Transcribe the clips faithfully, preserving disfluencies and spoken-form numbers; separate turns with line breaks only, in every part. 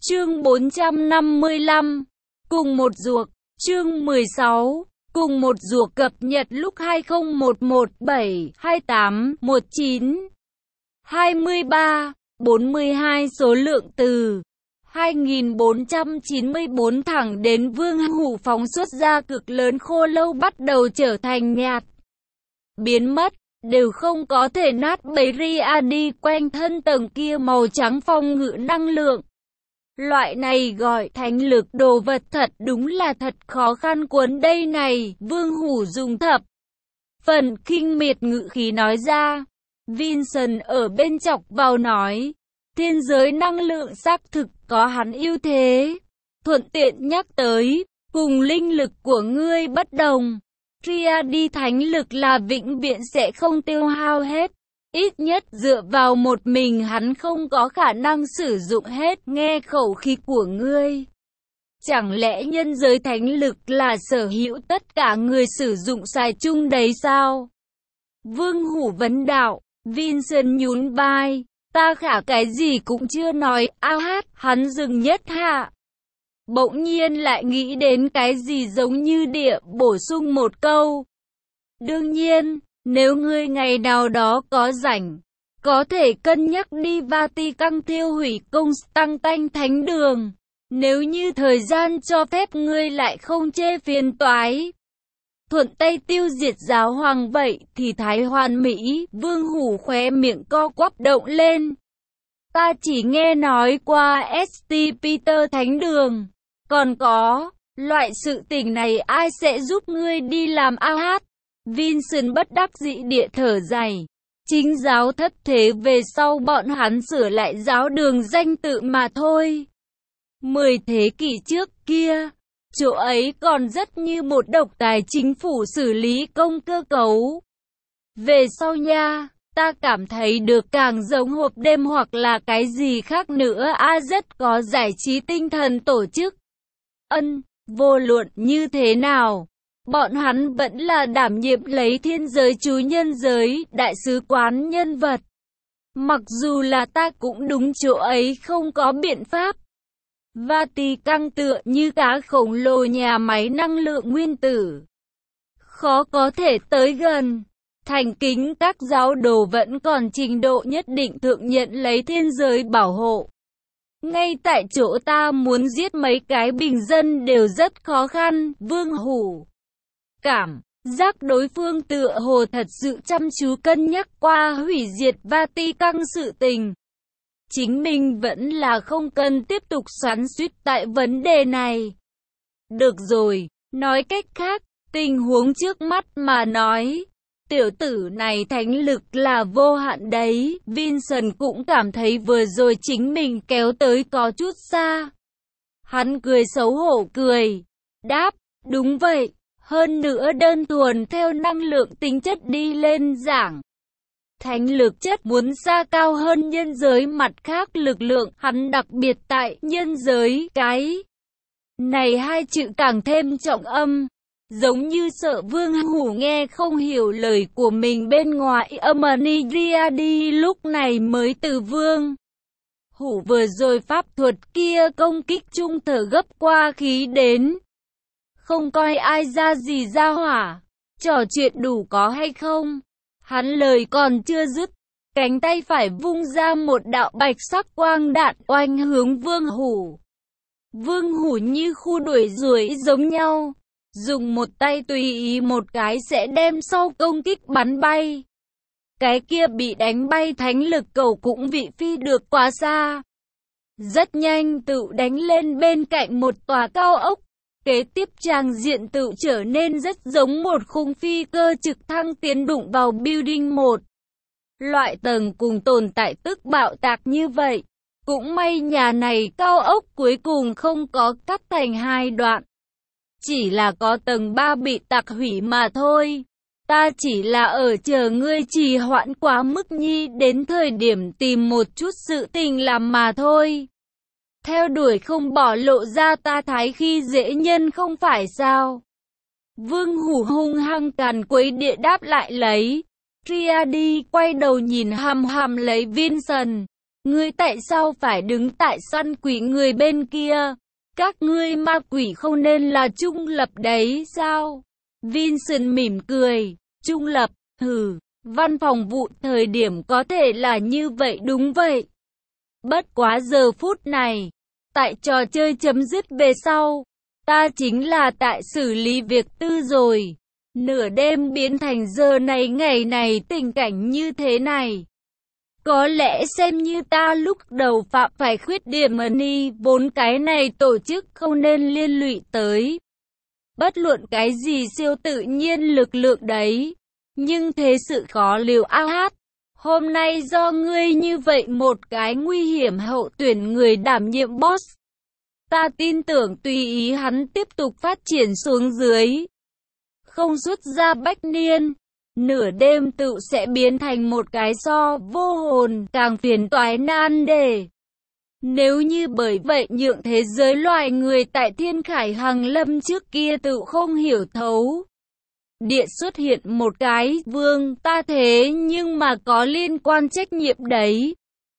Chương bốn trăm năm mươi lăm. Cùng một ruột. Chương mười sáu. Cùng một ruột cập nhật lúc hai không một một bảy hai tám một chín hai ba bốn mươi hai số lượng từ hai nghìn bốn trăm chín mươi tư thẳng đến Vương Hủ phóng xuất ra cực lớn khô lâu bắt đầu trở thành nhạt, biến mất, đều không có thể nát bấy ria đi quanh thân tầng kia màu trắng phong ngự năng lượng. Loại này gọi thánh lực đồ vật thật đúng là thật khó khăn cuốn đây này, Vương Hủ dùng thập phần khinh miệt ngữ khí nói ra. Vincent ở bên chọc vào nói, thiên giới năng lượng xác thực có hắn ưu thế. Thuận tiện nhắc tới, cùng linh lực của ngươi bất đồng, Triadi thánh lực là vĩnh viễn sẽ không tiêu hao hết. Ít nhất dựa vào một mình hắn không có khả năng sử dụng hết. Nghe khẩu khí của ngươi, chẳng lẽ nhân giới thánh lực là sở hữu tất cả người sử dụng xài chung đấy sao? Vương Hủ vấn đạo. Vincent nhún vai, ta khả cái gì cũng chưa nói. A hát, hắn dừng nhất hạ, bỗng nhiên lại nghĩ đến cái gì giống như địa, bổ sung một câu. Đương nhiên, nếu ngươi ngày nào đó có rảnh, có thể cân nhắc đi Vatican thiêu hủy Constantine thánh đường. Nếu như thời gian cho phép ngươi lại không chê phiền toái, thuận tay tiêu diệt giáo hoàng vậy thì thái hoàn mỹ. Vương Hủ khóe miệng co quắp động lên. Ta chỉ nghe nói qua ét tê Peter thánh đường. Còn có, loại sự tình này ai sẽ giúp ngươi đi làm? A hát. Vincent bất đắc dĩ địa thở dài. Chính giáo thất thế về sau bọn hắn sửa lại giáo đường danh tự mà thôi. Mười thế kỷ trước kia, chỗ ấy còn rất như một độc tài chính phủ xử lý công cơ cấu. Về sau nha, ta cảm thấy được càng giống hộp đêm hoặc là cái gì khác nữa. A rất có giải trí tinh thần tổ chức. Ân, vô luận như thế nào, bọn hắn vẫn là đảm nhiệm lấy thiên giới chú nhân giới, đại sứ quán nhân vật. Mặc dù là ta cũng đúng chỗ ấy không có biện pháp. Vatican tựa như cá khổng lồ nhà máy năng lượng nguyên tử, khó có thể tới gần. Thành kính các giáo đồ vẫn còn trình độ nhất định thượng nhận lấy thiên giới bảo hộ. Ngay tại chỗ ta muốn giết mấy cái bình dân đều rất khó khăn. Vương Hủ cảm giác đối phương tựa hồ thật sự chăm chú cân nhắc qua hủy diệt Vatican sự tình. Chính mình vẫn là không cần tiếp tục xoắn xuýt tại vấn đề này. Được rồi, nói cách khác, tình huống trước mắt mà nói, tiểu tử này thánh lực là vô hạn đấy. Vincent cũng cảm thấy vừa rồi chính mình kéo tới có chút xa. Hắn cười xấu hổ cười, đáp, đúng vậy. Hơn nữa đơn thuần theo năng lượng tính chất đi lên giảng, thánh lực chất muốn xa cao hơn nhân giới mặt khác lực lượng. Hắn đặc biệt tại nhân giới cái này hai chữ càng thêm trọng âm, giống như sợ Vương Hủ nghe không hiểu lời của mình bên ngoài âm Riadi lúc này mới từ Vương Hủ vừa rồi pháp thuật kia công kích trung thở gấp qua khí đến. Không coi ai ra gì ra hỏa, trò chuyện đủ có hay không? Hắn lời còn chưa dứt, cánh tay phải vung ra một đạo bạch sắc quang đạn oanh hướng Vương Hủ. Vương Hủ như khu đuổi ruồi giống nhau, dùng một tay tùy ý một cái sẽ đem sau công kích bắn bay. Cái kia bị đánh bay thánh lực cầu cũng vị phi được quá xa. Rất nhanh tự đánh lên bên cạnh một tòa cao ốc. Kế tiếp trang diện tự trở nên rất giống một khung phi cơ trực thăng tiến đụng vào building một. Loại tầng cùng tồn tại tức bạo tạc như vậy. Cũng may nhà này cao ốc cuối cùng không có cắt thành hai đoạn. Chỉ là có tầng ba bị tạc hủy mà thôi. Ta chỉ là ở chờ ngươi trì hoãn quá mức nhi đến thời điểm tìm một chút sự tình làm mà thôi. Theo đuổi không bỏ lộ ra ta thái khi dễ nhân không phải sao? Vương Hủ hung hăng càn quấy địa đáp lại lấy. Triadi quay đầu nhìn hằm hằm lấy Vincent. Ngươi tại sao phải đứng tại săn quỷ người bên kia? Các ngươi ma quỷ không nên là trung lập đấy sao? Vincent mỉm cười, trung lập, hừ, văn phòng vụ thời điểm có thể là như vậy đúng vậy. Bất quá giờ phút này, tại trò chơi chấm dứt về sau, ta chính là tại xử lý việc tư rồi. Nửa đêm biến thành giờ này ngày này tình cảnh như thế này. Có lẽ xem như ta lúc đầu phạm phải khuyết điểm mà ni vốn cái này tổ chức không nên liên lụy tới. Bất luận cái gì siêu tự nhiên lực lượng đấy. Nhưng thế sự khó liều a hát. Hôm nay do ngươi như vậy một cái nguy hiểm hậu tuyển người đảm nhiệm boss. Ta tin tưởng tùy ý hắn tiếp tục phát triển xuống dưới. Không xuất ra bách niên. Nửa đêm tự sẽ biến thành một cái so vô hồn càng phiền toái nan đề. Nếu như bởi vậy nhượng thế giới loài người tại thiên khải hằng lâm trước kia tự không hiểu thấu. Địa xuất hiện một cái vương ta thế nhưng mà có liên quan trách nhiệm đấy.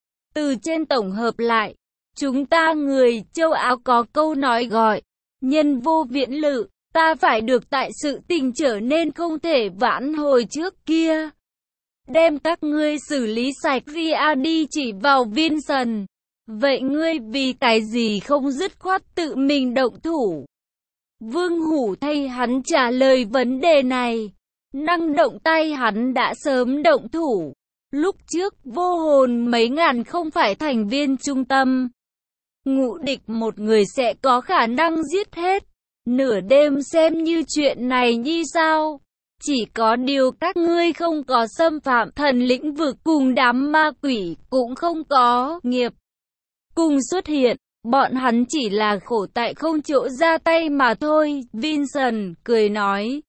Từ trên tổng hợp lại, chúng ta người châu Á có câu nói gọi, nhân vô viễn lự. Ta phải được tại sự tình trở nên không thể vãn hồi trước kia. Đem các ngươi xử lý sạch ria đi chỉ vào Vincent. Vậy ngươi vì cái gì không dứt khoát tự mình động thủ? Vương Hủ thay hắn trả lời vấn đề này. Năng động tay hắn đã sớm động thủ. Lúc trước vô hồn mấy ngàn không phải thành viên trung tâm. Ngũ địch một người sẽ có khả năng giết hết. Nửa đêm xem như chuyện này như sao? Chỉ có điều các ngươi không có xâm phạm thần lĩnh vực cùng đám ma quỷ, cũng không có nghiệp cùng xuất hiện. Bọn hắn chỉ là khổ tại không chỗ ra tay mà thôi. Vincent cười nói.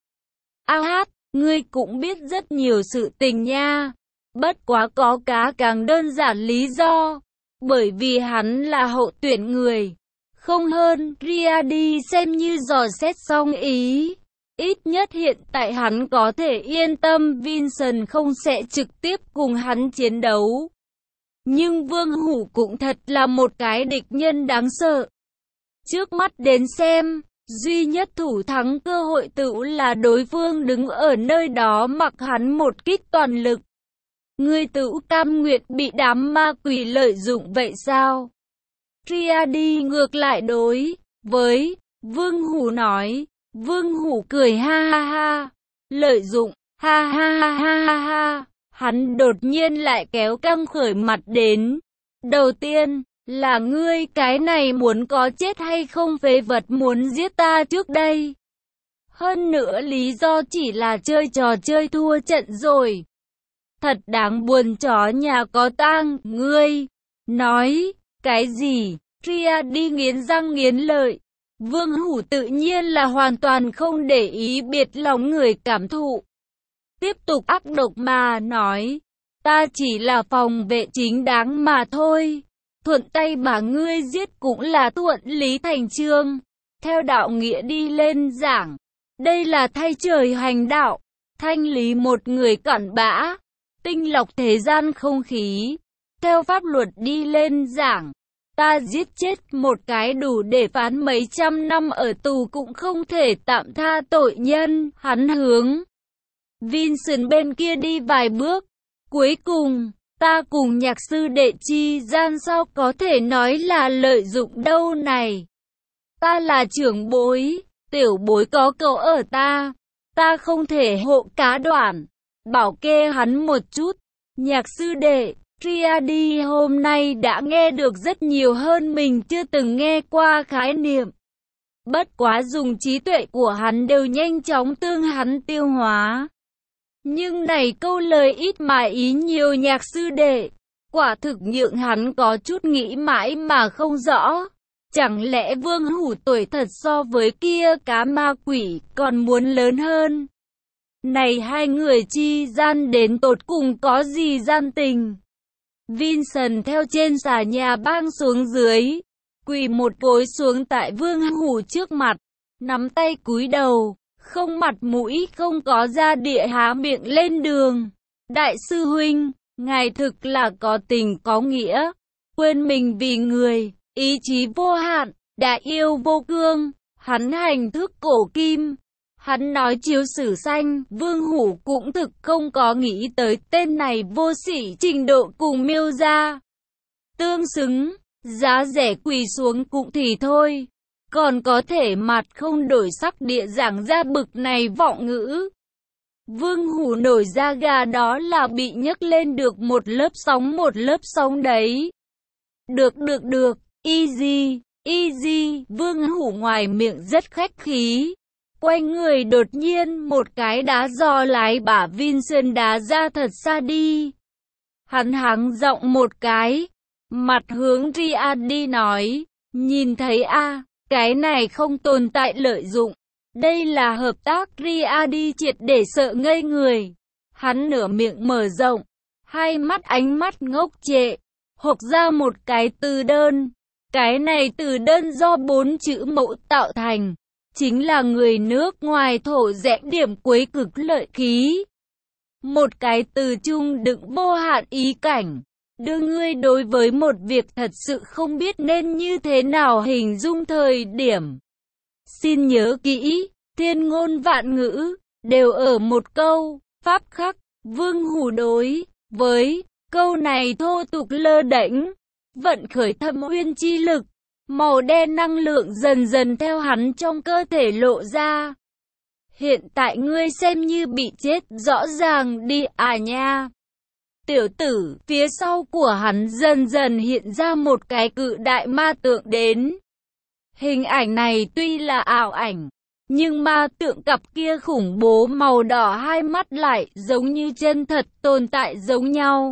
A hát, ngươi cũng biết rất nhiều sự tình nha. Bất quá có cá càng đơn giản lý do. Bởi vì hắn là hậu tuyển người. Không hơn, Riadi xem như dò xét xong ý. Ít nhất hiện tại hắn có thể yên tâm Vincent không sẽ trực tiếp cùng hắn chiến đấu. Nhưng Vương Hủ cũng thật là một cái địch nhân đáng sợ. Trước mắt đến xem, duy nhất thủ thắng cơ hội tự là đối phương đứng ở nơi đó mặc hắn một kích toàn lực. Ngươi tự cam nguyện bị đám ma quỷ lợi dụng vậy sao? Riadi ngược lại đối với Vương Hủ nói. Vương Hủ cười ha ha ha. Lợi dụng, ha ha ha ha ha ha. Hắn đột nhiên lại kéo căng khởi mặt đến. Đầu tiên, là ngươi cái này muốn có chết hay không phế vật muốn giết ta trước đây. Hơn nữa lý do chỉ là chơi trò chơi thua trận rồi. Thật đáng buồn chó nhà có tang, ngươi. Nói, cái gì? Riadi nghiến răng nghiến lợi. Vương Hủ tự nhiên là hoàn toàn không để ý biệt lòng người cảm thụ. Tiếp tục ác độc mà nói, ta chỉ là phòng vệ chính đáng mà thôi. Thuận tay bà ngươi giết cũng là thuận lý thành chương. Theo đạo nghĩa đi lên giảng, đây là thay trời hành đạo, thanh lý một người cặn bã, tinh lọc thế gian không khí. Theo pháp luật đi lên giảng, ta giết chết một cái đủ để phán mấy trăm năm ở tù cũng không thể tạm tha tội nhân. Hắn hướng Vincent bên kia đi vài bước. Cuối cùng, ta cùng nhạc sư đệ chi gian sao có thể nói là lợi dụng đâu này. Ta là trưởng bối, tiểu bối có cậu ở ta. Ta không thể hộ cá đoạn. Bảo kê hắn một chút. Nhạc sư đệ, Riadi hôm nay đã nghe được rất nhiều hơn mình chưa từng nghe qua khái niệm. Bất quá dùng trí tuệ của hắn đều nhanh chóng tương hắn tiêu hóa. Nhưng này câu lời ít mà ý nhiều nhạc sư đệ, quả thực nhượng hắn có chút nghĩ mãi mà không rõ. Chẳng lẽ Vương Hủ tuổi thật so với kia cá ma quỷ còn muốn lớn hơn? Này hai người chi gian đến tột cùng có gì gian tình? Vincent theo trên xà nhà bang xuống dưới, quỳ một gối xuống tại Vương Hủ trước mặt, nắm tay cúi đầu, không mặt mũi không có ra địa há miệng lên đường. Đại sư huynh, ngài thực là có tình có nghĩa, quên mình vì người, ý chí vô hạn, đã yêu vô cương, hắn hành thức cổ kim. Hắn nói chiếu sử xanh, Vương Hủ cũng thực không có nghĩ tới tên này vô sỉ trình độ cùng Miêu gia tương xứng, giá rẻ quỳ xuống cũng thì thôi, còn có thể mặt không đổi sắc địa giảng ra bực này vọng ngữ. Vương Hủ nổi da gà, đó là bị nhấc lên được một lớp sóng một lớp sóng đấy. Được được được, easy, easy, Vương Hủ ngoài miệng rất khách khí. Quay người đột nhiên một cái đá giò lái bả Vincent đá ra thật xa đi. Hắn hắng giọng một cái, mặt hướng Riadi nói, nhìn thấy a, à, cái này không tồn tại lợi dụng. Đây là hợp tác. Riadi triệt để sợ ngây người. Hắn nửa miệng mở rộng, hai mắt ánh mắt ngốc trệ, hộc ra một cái từ đơn. Cái này từ đơn do bốn chữ mẫu tạo thành, chính là người nước ngoài thổ rẽ điểm cuối cực lợi khí. Một cái từ chung đựng vô hạn ý cảnh, đưa ngươi đối với một việc thật sự không biết nên như thế nào hình dung thời điểm. Xin nhớ kỹ, thiên ngôn vạn ngữ, đều ở một câu, pháp khắc. Vương Hủ đối với câu này thô tục lơ đễnh, vận khởi thâm uyên chi lực. Màu đen năng lượng dần dần theo hắn trong cơ thể lộ ra. Hiện tại ngươi xem như bị chết rõ ràng đi à nha. Tiểu tử, phía sau của hắn dần dần hiện ra một cái cự đại ma tượng đến. Hình ảnh này tuy là ảo ảnh, nhưng ma tượng cặp kia khủng bố màu đỏ hai mắt lại giống như chân thật tồn tại giống nhau.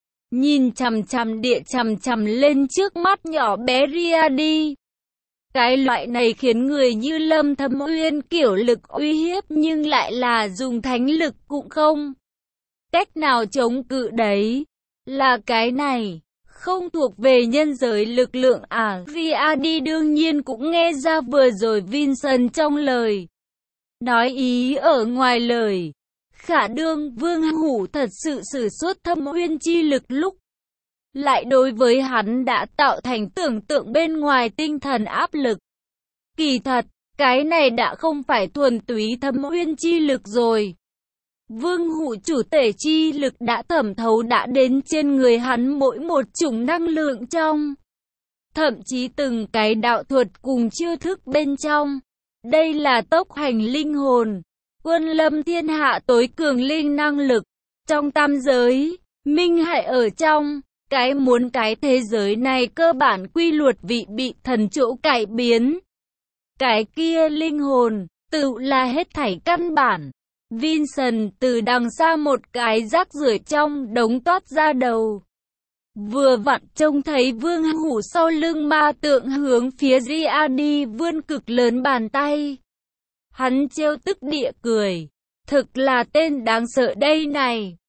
Nhìn chằm chằm địa chằm chằm lên trước mắt nhỏ bé Riadi. Cái loại này khiến người như Lâm Thâm Uyên kiểu lực uy hiếp nhưng lại là dùng thánh lực cũng không cách nào chống cự đấy. Là cái này, không thuộc về nhân giới lực lượng à. Riadi đương nhiên cũng nghe ra vừa rồi Vincent trong lời nói ý ở ngoài lời. Khả đương Vương Hủ thật sự sử xuất thâm uyên chi lực lúc lại đối với hắn đã tạo thành tưởng tượng bên ngoài tinh thần áp lực. Kỳ thật, cái này đã không phải thuần túy thâm uyên chi lực rồi. Vương Hủ chủ thể chi lực đã thẩm thấu đã đến trên người hắn mỗi một chủng năng lượng trong. Thậm chí từng cái đạo thuật cùng chiêu thức bên trong. Đây là tốc hành linh hồn. Quân lâm thiên hạ tối cường linh năng lực. Trong tam giới, minh hại ở trong. Cái muốn cái thế giới này cơ bản quy luật vị bị thần chỗ cải biến. Cái kia linh hồn, tự là hết thảy căn bản. Vincent từ đằng xa một cái rác rưởi trong đống toát ra đầu. Vừa vặn trông thấy Vương Hủ sau lưng ma tượng hướng phía Riadi vươn cực lớn bàn tay. Hắn trêu tức địa cười. Thực là tên đáng sợ đây này.